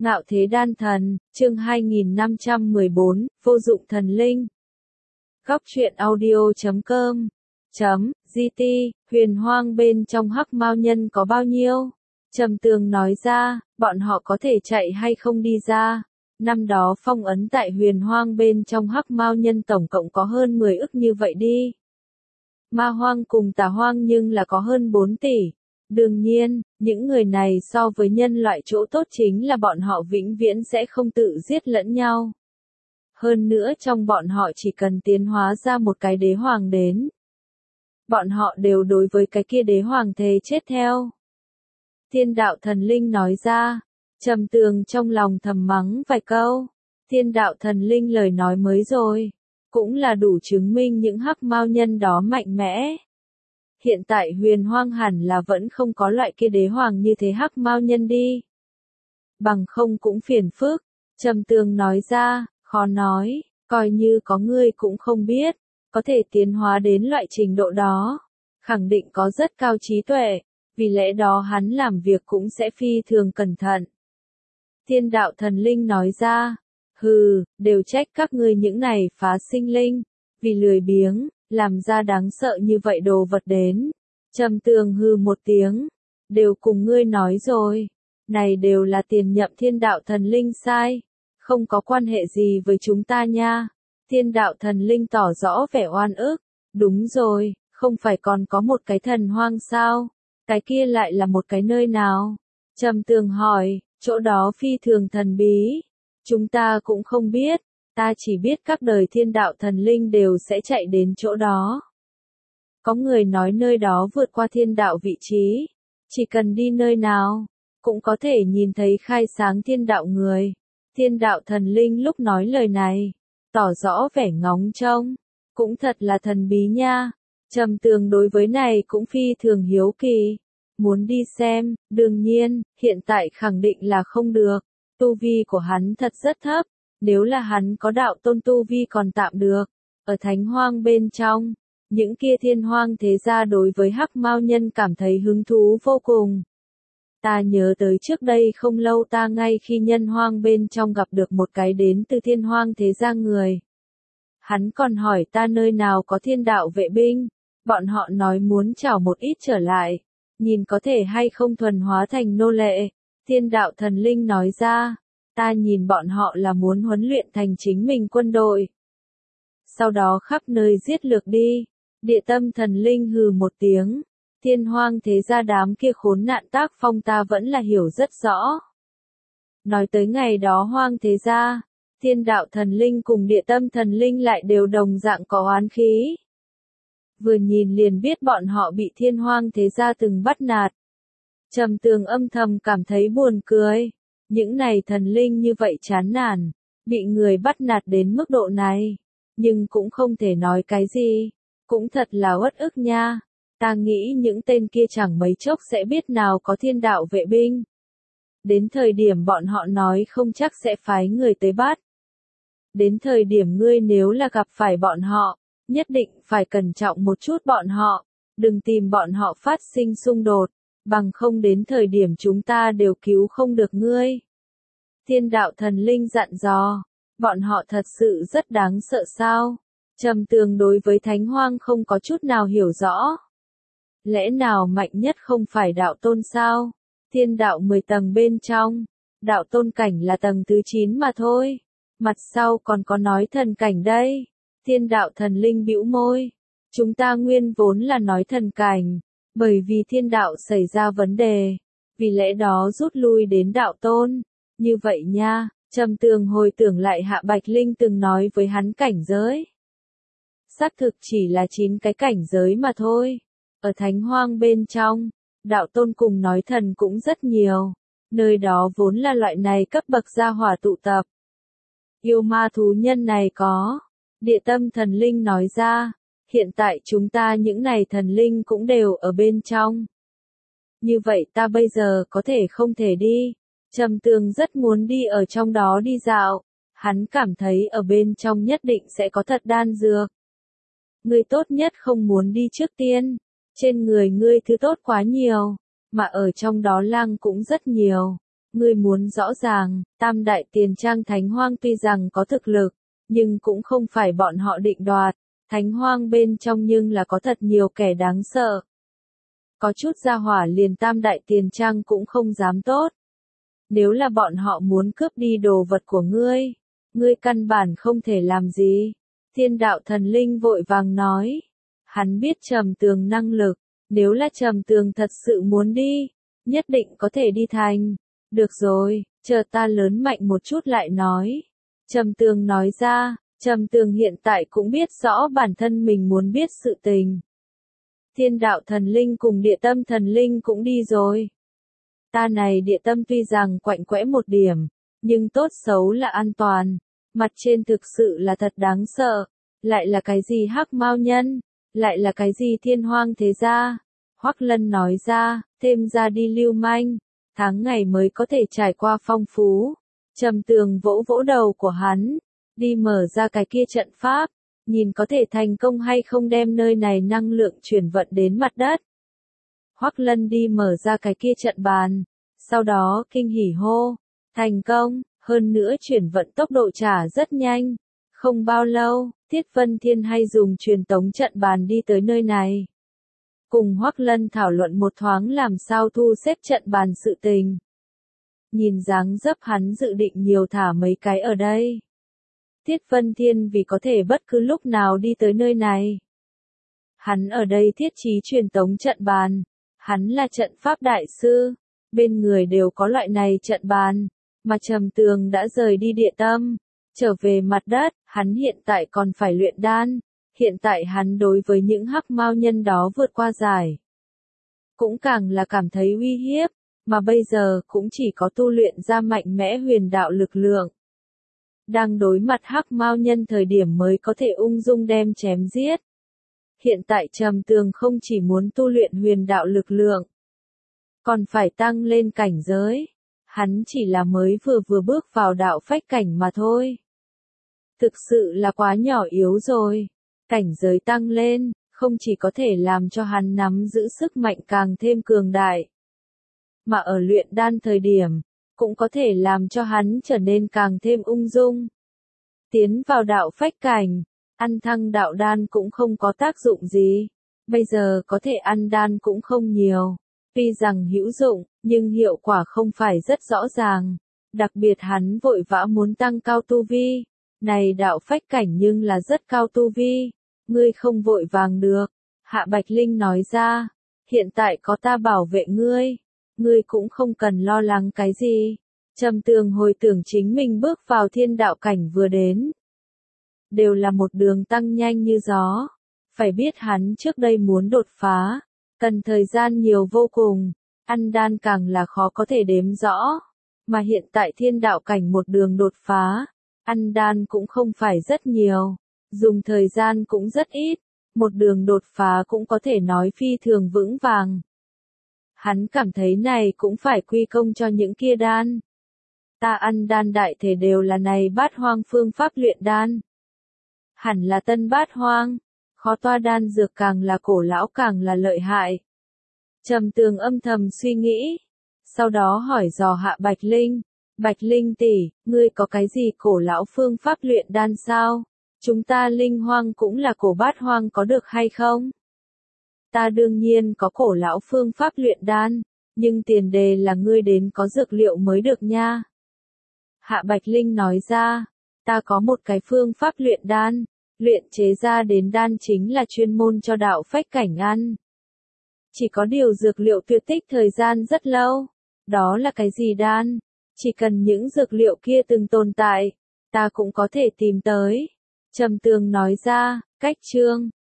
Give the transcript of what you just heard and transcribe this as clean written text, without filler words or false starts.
Ngạo Thế Đan Thần, chương 2514, Vô dụng thần linh. Góc truyện audio.com GT, huyền hoang bên trong hắc mao nhân có bao nhiêu? Trầm Tường nói ra, bọn họ có thể chạy hay không đi ra. Năm đó phong ấn tại huyền hoang bên trong hắc mao nhân tổng cộng có hơn 10 ức như vậy đi. Ma hoang cùng tà hoang nhưng là có hơn 4 tỷ. Đương nhiên, những người này so với nhân loại chỗ tốt chính là bọn họ vĩnh viễn sẽ không tự giết lẫn nhau. Hơn nữa trong bọn họ chỉ cần tiến hóa ra một cái đế hoàng đến. Bọn họ đều đối với cái kia đế hoàng thề chết theo. Thiên đạo thần linh nói ra, Trầm Tường trong lòng thầm mắng vài câu. Thiên đạo thần linh lời nói mới rồi, cũng là đủ chứng minh những hắc mao nhân đó mạnh mẽ. Hiện tại huyền hoang hẳn là vẫn không có loại kia đế hoàng như thế hắc mao nhân đi. Bằng không cũng phiền phức, Trầm Tường nói ra, khó nói, coi như có người cũng không biết, có thể tiến hóa đến loại trình độ đó. Khẳng định có rất cao trí tuệ, vì lẽ đó hắn làm việc cũng sẽ phi thường cẩn thận. Thiên đạo thần linh nói ra, hừ, đều trách các ngươi những này phá sinh linh, vì lười biếng, làm ra đáng sợ như vậy đồ vật đến. Trầm Tường hừ một tiếng, đều cùng ngươi nói rồi, này đều là tiền nhậm thiên đạo thần linh sai, không có quan hệ gì với chúng ta nha. Thiên đạo thần linh tỏ rõ vẻ oan ức, đúng rồi, không phải còn có một cái thần hoang sao, cái kia lại là một cái nơi nào? Trầm Tường hỏi, chỗ đó phi thường thần bí, chúng ta cũng không biết. Ta chỉ biết các đời thiên đạo thần linh đều sẽ chạy đến chỗ đó. Có người nói nơi đó vượt qua thiên đạo vị trí. Chỉ cần đi nơi nào, cũng có thể nhìn thấy khai sáng thiên đạo người. Thiên đạo thần linh lúc nói lời này, tỏ rõ vẻ ngóng trông. Cũng thật là thần bí nha. Trầm Tường đối với này cũng phi thường hiếu kỳ. Muốn đi xem, đương nhiên, hiện tại khẳng định là không được. Tu vi của hắn thật rất thấp. Nếu là hắn có đạo tôn tu vi còn tạm được, ở thánh hoang bên trong, những kia thiên hoang thế gia đối với hắc mao nhân cảm thấy hứng thú vô cùng. Ta nhớ tới trước đây không lâu ta ngay khi nhân hoang bên trong gặp được một cái đến từ thiên hoang thế gia người. Hắn còn hỏi ta nơi nào có thiên đạo vệ binh, bọn họ nói muốn trảo một ít trở lại, nhìn có thể hay không thuần hóa thành nô lệ. Thiên đạo thần linh nói ra. Ta nhìn bọn họ là muốn huấn luyện thành chính mình quân đội. Sau đó khắp nơi giết lược đi. Địa tâm thần linh hừ một tiếng. Thiên hoang thế gia đám kia khốn nạn tác phong ta vẫn là hiểu rất rõ. Nói tới ngày đó hoang thế gia, thiên đạo thần linh cùng địa tâm thần linh lại đều đồng dạng có oán khí. Vừa nhìn liền biết bọn họ bị thiên hoang thế gia từng bắt nạt. Trầm Tường âm thầm cảm thấy buồn cười. Những này thần linh như vậy chán nản, bị người bắt nạt đến mức độ này, nhưng cũng không thể nói cái gì, cũng thật là uất ức nha. Ta nghĩ những tên kia chẳng mấy chốc sẽ biết nào có thiên đạo vệ binh. Đến thời điểm bọn họ nói không chắc sẽ phái người tới bắt. Đến thời điểm ngươi nếu là gặp phải bọn họ, nhất định phải cẩn trọng một chút bọn họ, đừng tìm bọn họ phát sinh xung đột. Bằng không đến thời điểm chúng ta đều cứu không được ngươi. Thiên đạo thần linh dặn dò, bọn họ thật sự rất đáng sợ sao? Trầm Tường đối với thánh hoang không có chút nào hiểu rõ. Lẽ nào mạnh nhất không phải đạo tôn sao? Thiên đạo 10 tầng bên trong, đạo tôn cảnh là tầng thứ 9 mà thôi. Mặt sau còn có nói thần cảnh đây. Thiên đạo thần linh bĩu môi. Chúng ta nguyên vốn là nói thần cảnh. Bởi vì thiên đạo xảy ra vấn đề, vì lẽ đó rút lui đến đạo tôn. Như vậy nha, Trầm Tường hồi tưởng lại Hạ Bạch Linh từng nói với hắn cảnh giới. Xác thực chỉ là 9 cái cảnh giới mà thôi. Ở thánh hoang bên trong, đạo tôn cùng nói thần cũng rất nhiều. Nơi đó vốn là loại này cấp bậc gia hỏa tụ tập. Yêu ma thú nhân này có. Địa tâm thần linh nói ra. Hiện tại chúng ta những này thần linh cũng đều ở bên trong. Như vậy ta bây giờ có thể không thể đi. Trầm Tường rất muốn đi ở trong đó đi dạo. Hắn cảm thấy ở bên trong nhất định sẽ có thật đan dược. Ngươi tốt nhất không muốn đi trước tiên. Trên người ngươi thứ tốt quá nhiều. Mà ở trong đó lang cũng rất nhiều. Ngươi muốn rõ ràng, Tam Đại Tiền Trang Thánh Hoang tuy rằng có thực lực, nhưng cũng không phải bọn họ định đoạt. Thánh Hoang bên trong nhưng là có thật nhiều kẻ đáng sợ. Có chút gia hỏa liền Tam Đại Tiền Trang cũng không dám tốt. Nếu là bọn họ muốn cướp đi đồ vật của ngươi căn bản không thể làm gì. Thiên đạo thần linh vội vàng nói. Hắn biết Trầm Tường năng lực, nếu là Trầm Tường thật sự muốn đi, nhất định có thể đi thành. Được rồi, chờ ta lớn mạnh một chút lại nói. Trầm Tường nói ra, Trầm Tường hiện tại cũng biết rõ bản thân mình muốn biết sự tình. Thiên đạo thần linh cùng địa tâm thần linh cũng đi rồi. Ta này địa tâm tuy rằng quạnh quẽ một điểm, nhưng tốt xấu là an toàn. Mặt trên thực sự là thật đáng sợ. Lại là cái gì hắc mao nhân? Lại là cái gì thiên hoang thế gia? Hoắc Lân nói ra, thêm ra đi lưu manh. Tháng ngày mới có thể trải qua phong phú. Trầm Tường vỗ vỗ đầu của hắn. Đi mở ra cái kia trận pháp. Nhìn có thể thành công hay không đem nơi này năng lượng chuyển vận đến mặt đất. Hoắc Lân đi mở ra cái kia trận bàn. Sau đó kinh hỉ hô. Thành công, hơn nữa chuyển vận tốc độ trả rất nhanh. Không bao lâu, Thiết Vân Thiên hay dùng truyền tống trận bàn đi tới nơi này. Cùng Hoắc Lân thảo luận một thoáng làm sao thu xếp trận bàn sự tình. Nhìn dáng dấp hắn dự định nhiều thả mấy cái ở đây. Thiết Vân Thiên vì có thể bất cứ lúc nào đi tới nơi này. Hắn ở đây thiết trí truyền tống trận bàn. Hắn là trận pháp đại sư. Bên người đều có loại này trận bàn. Mà Trầm Tường đã rời đi địa tâm. Trở về mặt đất, hắn hiện tại còn phải luyện đan. Hiện tại hắn đối với những hắc mao nhân đó vượt qua giải. Cũng càng là cảm thấy uy hiếp. Mà bây giờ cũng chỉ có tu luyện ra mạnh mẽ huyền đạo lực lượng. Đang đối mặt hắc mao nhân thời điểm mới có thể ung dung đem chém giết. Hiện tại Trầm Tường không chỉ muốn tu luyện huyền đạo lực lượng, còn phải tăng lên cảnh giới. Hắn chỉ là mới vừa bước vào đạo phách cảnh mà thôi. Thực sự là quá nhỏ yếu rồi. Cảnh giới tăng lên, không chỉ có thể làm cho hắn nắm giữ sức mạnh càng thêm cường đại, mà ở luyện đan thời điểm, cũng có thể làm cho hắn trở nên càng thêm ung dung. Tiến vào đạo phách cảnh, ăn thăng đạo đan cũng không có tác dụng gì. Bây giờ có thể ăn đan cũng không nhiều. Tuy rằng hữu dụng, nhưng hiệu quả không phải rất rõ ràng. Đặc biệt hắn vội vã muốn tăng cao tu vi. Này đạo phách cảnh nhưng là rất cao tu vi. Ngươi không vội vàng được. Hạ Bạch Linh nói ra. Hiện tại có ta bảo vệ ngươi. Ngươi cũng không cần lo lắng cái gì. Trầm Tường hồi tưởng chính mình bước vào thiên đạo cảnh vừa đến. Đều là một đường tăng nhanh như gió. Phải biết hắn trước đây muốn đột phá. Cần thời gian nhiều vô cùng. Ăn đan càng là khó có thể đếm rõ. Mà hiện tại thiên đạo cảnh một đường đột phá. Ăn đan cũng không phải rất nhiều. Dùng thời gian cũng rất ít. Một đường đột phá cũng có thể nói phi thường vững vàng. Hắn cảm thấy này cũng phải quy công cho những kia đan. Ta ăn đan đại thể đều là này bát hoang phương pháp luyện đan. Hẳn là tân bát hoang. Khó toa đan dược càng là cổ lão càng là lợi hại. Trầm Tường âm thầm suy nghĩ. Sau đó hỏi dò Hạ Bạch Linh. Bạch Linh tỷ, ngươi có cái gì cổ lão phương pháp luyện đan sao? Chúng ta linh hoang cũng là cổ bát hoang có được hay không? Ta đương nhiên có cổ lão phương pháp luyện đan. Nhưng tiền đề là ngươi đến có dược liệu mới được nha. Hạ Bạch Linh nói ra. Ta có một cái phương pháp luyện đan. Luyện chế ra đến đan chính là chuyên môn cho đạo phách cảnh ăn. Chỉ có điều dược liệu tuyệt tích thời gian rất lâu. Đó là cái gì đan? Chỉ cần những dược liệu kia từng tồn tại, ta cũng có thể tìm tới. Trầm Tường nói ra, cách chương